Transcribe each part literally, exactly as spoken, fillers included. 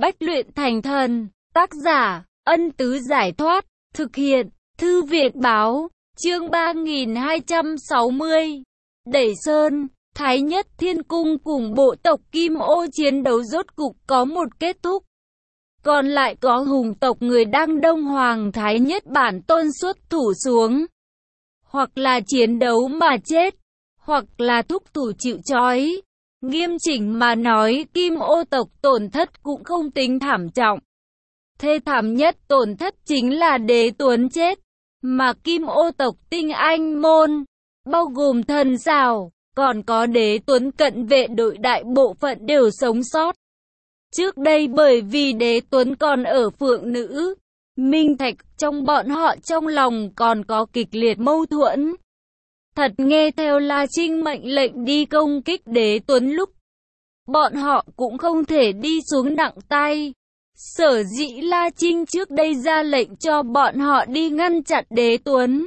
Bách luyện thành thần, tác giả, Ân Tứ Giải Thoát, thực hiện, Thư viện Báo, chương ba nghìn hai trăm sáu mươi. Đẩy Sơn, Thái Nhất Thiên Cung cùng bộ tộc Kim Ô chiến đấu rốt cục có một kết thúc. Còn lại có hùng tộc người đang Đông Hoàng Thái Nhất bản tôn xuất thủ xuống. Hoặc là chiến đấu mà chết, hoặc là thúc thủ chịu trói. Nghiêm chỉnh mà nói, Kim Ô tộc tổn thất cũng không tính thảm trọng. Thê thảm nhất tổn thất chính là Đế Tuấn chết, mà Kim Ô tộc tinh anh môn, bao gồm thần Sào, còn có Đế Tuấn cận vệ đội đại bộ phận đều sống sót. Trước đây bởi vì Đế Tuấn còn ở Phượng Nữ, Minh Thạch, trong bọn họ trong lòng còn có kịch liệt mâu thuẫn. Thật nghe theo La Trinh mệnh lệnh đi công kích Đế Tuấn lúc, bọn họ cũng không thể đi xuống nặng tay. Sở dĩ La Trinh trước đây ra lệnh cho bọn họ đi ngăn chặn Đế Tuấn,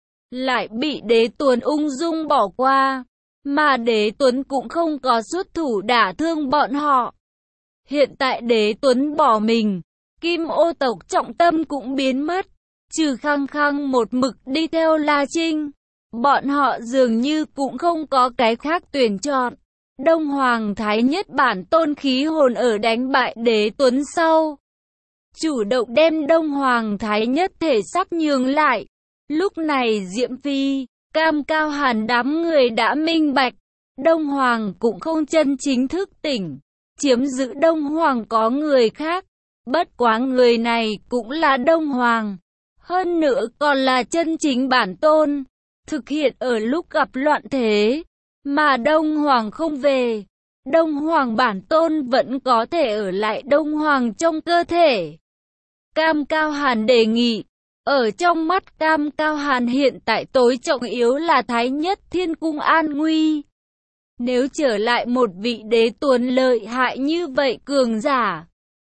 lại bị Đế Tuấn ung dung bỏ qua, mà Đế Tuấn cũng không có xuất thủ đả thương bọn họ. Hiện tại Đế Tuấn bỏ mình, Kim Ô tộc trọng tâm cũng biến mất, trừ Khăng Khăng một mực đi theo La Trinh. Bọn họ dường như cũng không có cái khác tuyển chọn. Đông Hoàng Thái Nhất bản tôn khí hồn ở đánh bại Đế Tuấn sau, chủ động đem Đông Hoàng Thái Nhất thể xác nhường lại. Lúc này Diễm Phi, Cam Cao Hàn đám người đã minh bạch, Đông Hoàng cũng không chân chính thức tỉnh, chiếm giữ Đông Hoàng có người khác, bất quá người này cũng là Đông Hoàng, hơn nữa còn là chân chính bản tôn, thực hiện ở lúc gặp loạn thế, mà Đông Hoàng không về. Đông Hoàng bản tôn vẫn có thể ở lại Đông Hoàng trong cơ thể. Cam Cao Hàn đề nghị, ở trong mắt Cam Cao Hàn hiện tại tối trọng yếu là Thái Nhất Thiên Cung an nguy. Nếu trở lại một vị Đế Tuấn lợi hại như vậy cường giả,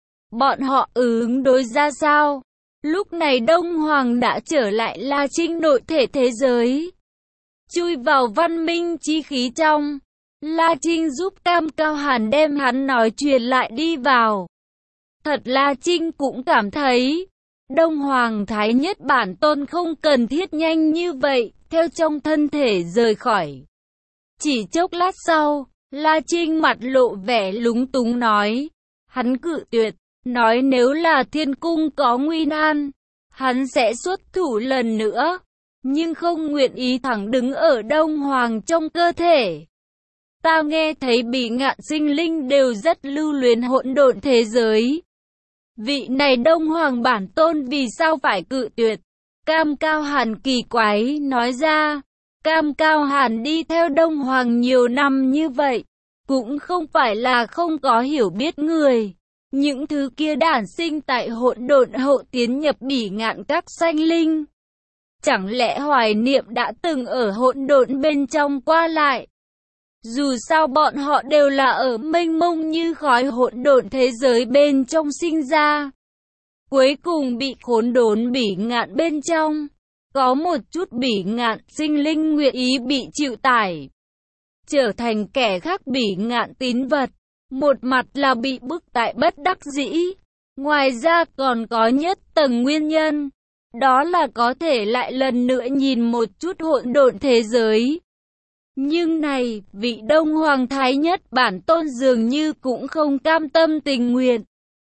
bọn họ ứng đối ra sao? Lúc này Đông Hoàng đã trở lại La Trinh nội thể thế giới, chui vào văn minh chi khí trong. La Trinh giúp Cam Cao Hàn đem hắn nói truyền lại đi vào. Thật La Trinh cũng cảm thấy, Đông Hoàng Thái Nhất bản tôn không cần thiết nhanh như vậy, theo trong thân thể rời khỏi. Chỉ chốc lát sau, La Trinh mặt lộ vẻ lúng túng nói, hắn cự tuyệt, nói nếu là thiên cung có nguy nan, hắn sẽ xuất thủ lần nữa, nhưng không nguyện ý thẳng đứng ở Đông Hoàng trong cơ thể. Ta nghe thấy Bỉ Ngạn sinh linh đều rất lưu luyến hỗn độn thế giới. Vị này Đông Hoàng bản tôn vì sao phải cự tuyệt? Cam Cao Hàn kỳ quái nói ra. Cam Cao Hàn đi theo Đông Hoàng nhiều năm như vậy, cũng không phải là không có hiểu biết người. Những thứ kia đản sinh tại hỗn độn hậu tiến nhập Bỉ Ngạn các sanh linh, chẳng lẽ hoài niệm đã từng ở hỗn độn bên trong qua lại? Dù sao bọn họ đều là ở mênh mông như khói hỗn độn thế giới bên trong sinh ra, cuối cùng bị khốn đốn Bỉ Ngạn bên trong. Có một chút Bỉ Ngạn sinh linh nguyện ý bị chịu tải, trở thành kẻ khác Bỉ Ngạn tín vật. Một mặt là bị bức tại bất đắc dĩ, ngoài ra còn có nhất tầng nguyên nhân, đó là có thể lại lần nữa nhìn một chút hỗn độn thế giới. Nhưng này, vị Đông Hoàng Thái Nhất bản tôn dường như cũng không cam tâm tình nguyện.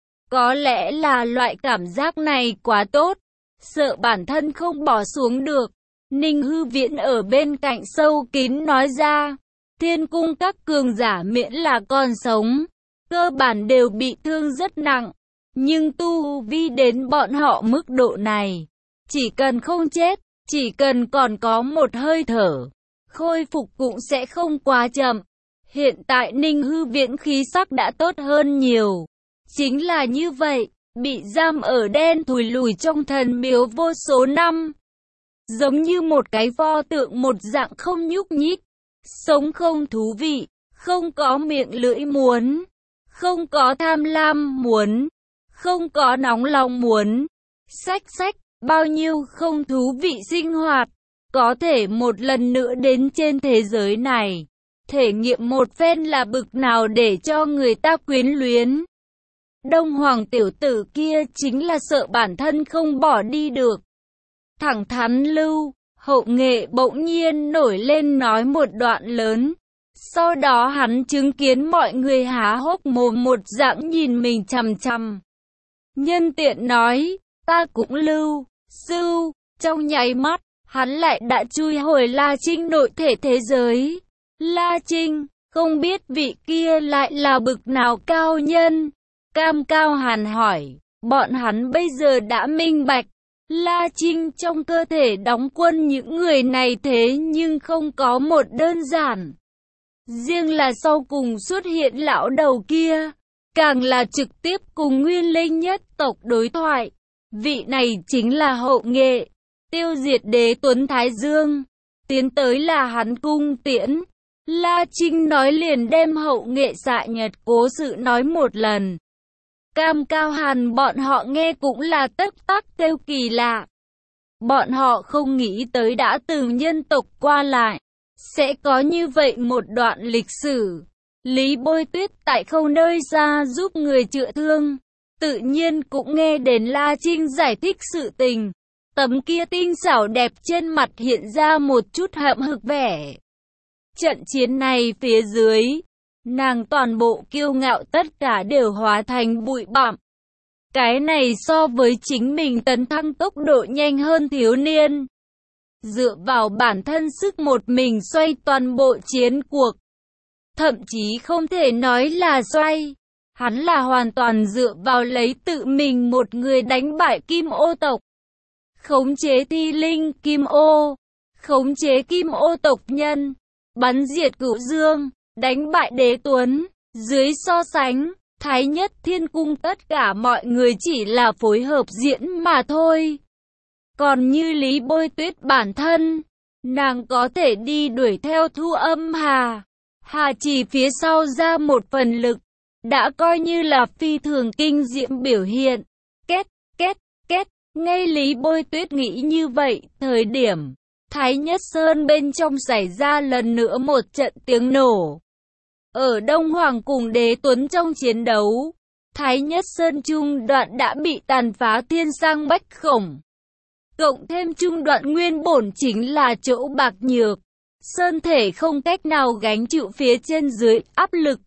Có lẽ là loại cảm giác này quá tốt, sợ bản thân không bỏ xuống được. Ninh Hư Viễn ở bên cạnh sâu kín nói ra, thiên cung các cường giả miễn là còn sống, cơ bản đều bị thương rất nặng, nhưng tu vi đến bọn họ mức độ này, chỉ cần không chết, chỉ cần còn có một hơi thở, khôi phục cũng sẽ không quá chậm. Hiện tại Ninh Hư Viễn khí sắc đã tốt hơn nhiều. Chính là như vậy, bị giam ở đen thùi lùi trong thần miếu vô số năm, giống như một cái pho tượng một dạng không nhúc nhích, sống không thú vị, không có miệng lưỡi muốn, không có tham lam muốn, không có nóng lòng muốn. Xách xách, bao nhiêu không thú vị sinh hoạt, có thể một lần nữa đến trên thế giới này, thể nghiệm một phen là bực nào để cho người ta quyến luyến. Đông Hoàng tiểu tử kia chính là sợ bản thân không bỏ đi được. Thẳng thắn Lưu, Hậu Nghệ bỗng nhiên nổi lên nói một đoạn lớn. Sau đó hắn chứng kiến mọi người há hốc mồm một dạng nhìn mình chằm chằm. Nhân tiện nói, ta cũng Lưu, Sư, trong nháy mắt, hắn lại đã chui hồi La Trinh nội thể thế giới. La Trinh, không biết vị kia lại là bực nào cao nhân? Cam Cao Hàn hỏi, bọn hắn bây giờ đã minh bạch. La Trinh trong cơ thể đóng quân những người này thế nhưng không có một đơn giản. Riêng là sau cùng xuất hiện lão đầu kia, càng là trực tiếp cùng Nguyên Linh nhất tộc đối thoại. Vị này chính là Hậu Nghệ, tiêu diệt đế Tuấn Thái Dương. Tiến tới là hắn cung tiễn. La Trinh nói liền đem Hậu Nghệ dạ nhật cố sự nói một lần. Cam Cao Hàn bọn họ nghe cũng là tất tắc kêu kỳ lạ. Bọn họ không nghĩ tới đã từng nhân tộc qua lại, sẽ có như vậy một đoạn lịch sử. Lý Bôi Tuyết tại không nơi xa giúp người chữa thương, tự nhiên cũng nghe đến La Trinh giải thích sự tình. Tấm kia tinh xảo đẹp trên mặt hiện ra một chút hậm hực vẻ. Trận chiến này phía dưới, nàng toàn bộ kiêu ngạo tất cả đều hóa thành bụi bặm. Cái này so với chính mình tấn thăng tốc độ nhanh hơn thiếu niên. Dựa vào bản thân sức một mình xoay toàn bộ chiến cuộc. Thậm chí không thể nói là xoay. Hắn là hoàn toàn dựa vào lấy tự mình một người đánh bại Kim Ô tộc. Khống chế thi linh Kim Ô. Khống chế Kim Ô tộc nhân. Bắn diệt Cửu Dương. Đánh bại Đế Tuấn. Dưới so sánh, Thái Nhất Thiên Cung tất cả mọi người chỉ là phối hợp diễn mà thôi. Còn như Lý Bôi Tuyết bản thân, nàng có thể đi đuổi theo Thu Âm Hà. Hà chỉ phía sau ra một phần lực, đã coi như là phi thường kinh diễm biểu hiện. Két, két, két, ngay Lý Bôi Tuyết nghĩ như vậy, thời điểm Thái Nhất Sơn bên trong xảy ra lần nữa một trận tiếng nổ. Ở Đông Hoàng cùng Đế Tuấn trong chiến đấu, Thái Nhất Sơn trung đoạn đã bị tàn phá thiên sang bách khổng. Cộng thêm trung đoạn nguyên bổn chính là chỗ bạc nhược. Sơn thể không cách nào gánh chịu phía trên dưới áp lực.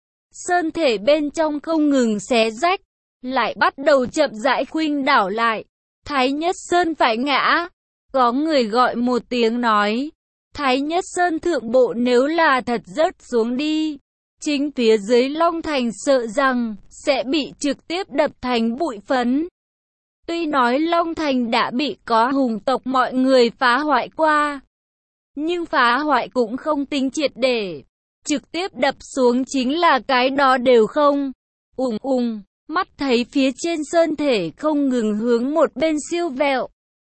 Sơn thể bên trong không ngừng xé rách, lại bắt đầu chậm rãi khuynh đảo lại. Thái Nhất Sơn phải ngã. Có người gọi một tiếng nói, Thái Nhất Sơn thượng bộ nếu là thật rớt xuống đi, chính phía dưới Long Thành sợ rằng sẽ bị trực tiếp đập thành bụi phấn. Tuy nói Long Thành đã bị có hùng tộc mọi người phá hoại qua, nhưng phá hoại cũng không tính triệt để, trực tiếp đập xuống chính là cái đó đều không. Ùng ùng, mắt thấy phía trên sơn thể không ngừng hướng một bên siêu vẹo.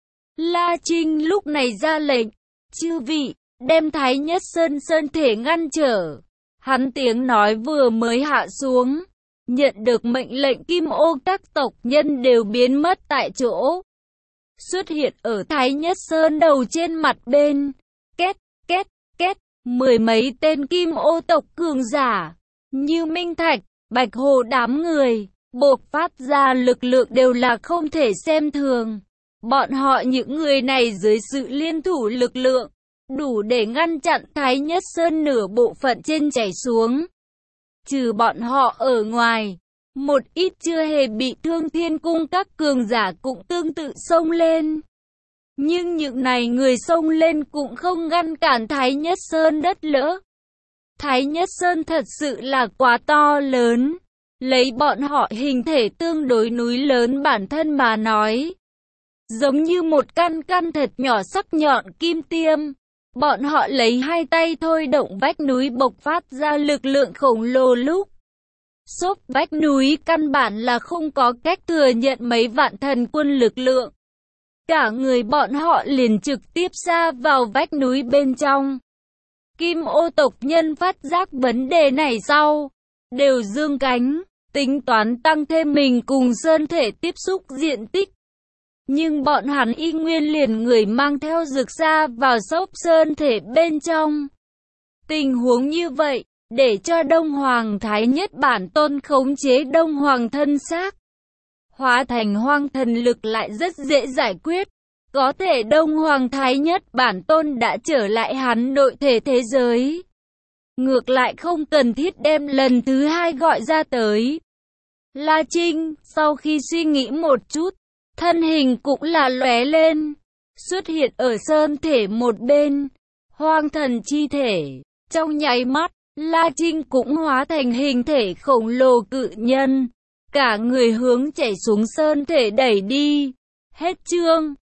La Trinh lúc này ra lệnh, chư vị, đem Thái Nhất Sơn sơn thể ngăn trở. Hắn tiếng nói vừa mới hạ xuống, nhận được mệnh lệnh Kim Ô các tộc nhân đều biến mất tại chỗ. Xuất hiện ở Thái Nhất Sơn đầu trên mặt bên, két, két, két, mười mấy tên Kim Ô tộc cường giả, như Minh Thạch, Bạch Hồ đám người, bộc phát ra lực lượng đều là không thể xem thường. Bọn họ những người này dưới sự liên thủ lực lượng, đủ để ngăn chặn Thái Nhất Sơn nửa bộ phận trên chảy xuống. Trừ bọn họ ở ngoài, một ít chưa hề bị thương Thiên Cung các cường giả cũng tương tự xông lên. Nhưng những này người xông lên cũng không ngăn cản Thái Nhất Sơn đất lỡ. Thái Nhất Sơn thật sự là quá to lớn. Lấy bọn họ hình thể tương đối núi lớn bản thân mà nói, giống như một căn căn thật nhỏ sắc nhọn kim tiêm. Bọn họ lấy hai tay thôi động vách núi bộc phát ra lực lượng khổng lồ lúc. Xốp vách núi căn bản là không có cách thừa nhận mấy vạn thần quân lực lượng. Cả người bọn họ liền trực tiếp xa vào vách núi bên trong. Kim Ô tộc nhân phát giác vấn đề này sau, đều dương cánh, tính toán tăng thêm mình cùng sơn thể tiếp xúc diện tích. Nhưng bọn hắn y nguyên liền người mang theo rực ra vào xốp sơn thể bên trong. Tình huống như vậy, để cho Đông Hoàng Thái Nhất Bản Tôn khống chế Đông Hoàng thân xác. Hóa thành hoang thần lực lại rất dễ giải quyết. Có thể Đông Hoàng Thái Nhất Bản Tôn đã trở lại hắn nội thể thế giới. Ngược lại không cần thiết đem lần thứ hai gọi ra tới. La Trinh, sau khi suy nghĩ một chút, thân hình cũng là lóe lên, xuất hiện ở sơn thể một bên, hoang thần chi thể. Trong nháy mắt, La Trinh cũng hóa thành hình thể khổng lồ cự nhân, cả người hướng chảy xuống sơn thể đẩy đi. Hết chương.